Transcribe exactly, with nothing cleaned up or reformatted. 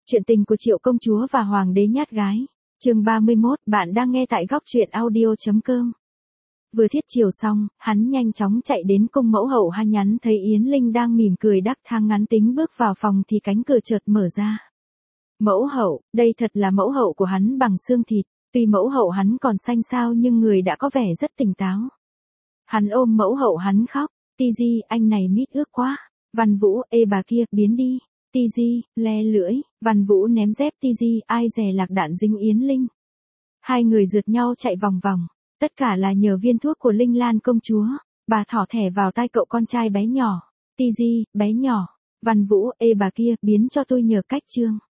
Chuyện tình của Triệu công chúa và hoàng đế nhát gái. Chương ba mươi mốt, bạn đang nghe tại góc truyện audio chấm com. Vừa thiết chiều xong, hắn nhanh chóng chạy đến cung mẫu hậu ha nhắn thấy Yến Linh đang mỉm cười đắc thang ngắn tính bước vào phòng thì cánh cửa chợt mở ra. Mẫu hậu, đây thật là mẫu hậu của hắn bằng xương thịt, tuy mẫu hậu hắn còn xanh xao nhưng người đã có vẻ rất tỉnh táo. Hắn ôm mẫu hậu hắn khóc, Tiji, anh này mít ướt quá. Văn Vũ, ê bà kia, biến đi. Tiji, le lưỡi, Văn Vũ ném dép Tiji, ai dè lạc đạn dính Yến Linh. Hai người rượt nhau chạy vòng vòng, tất cả là nhờ viên thuốc của Linh Lan công chúa. Bà thỏ thẻ vào tai cậu con trai bé nhỏ. Tiji, bé nhỏ. Văn Vũ, ê bà kia, biến cho tôi nhờ cách chương.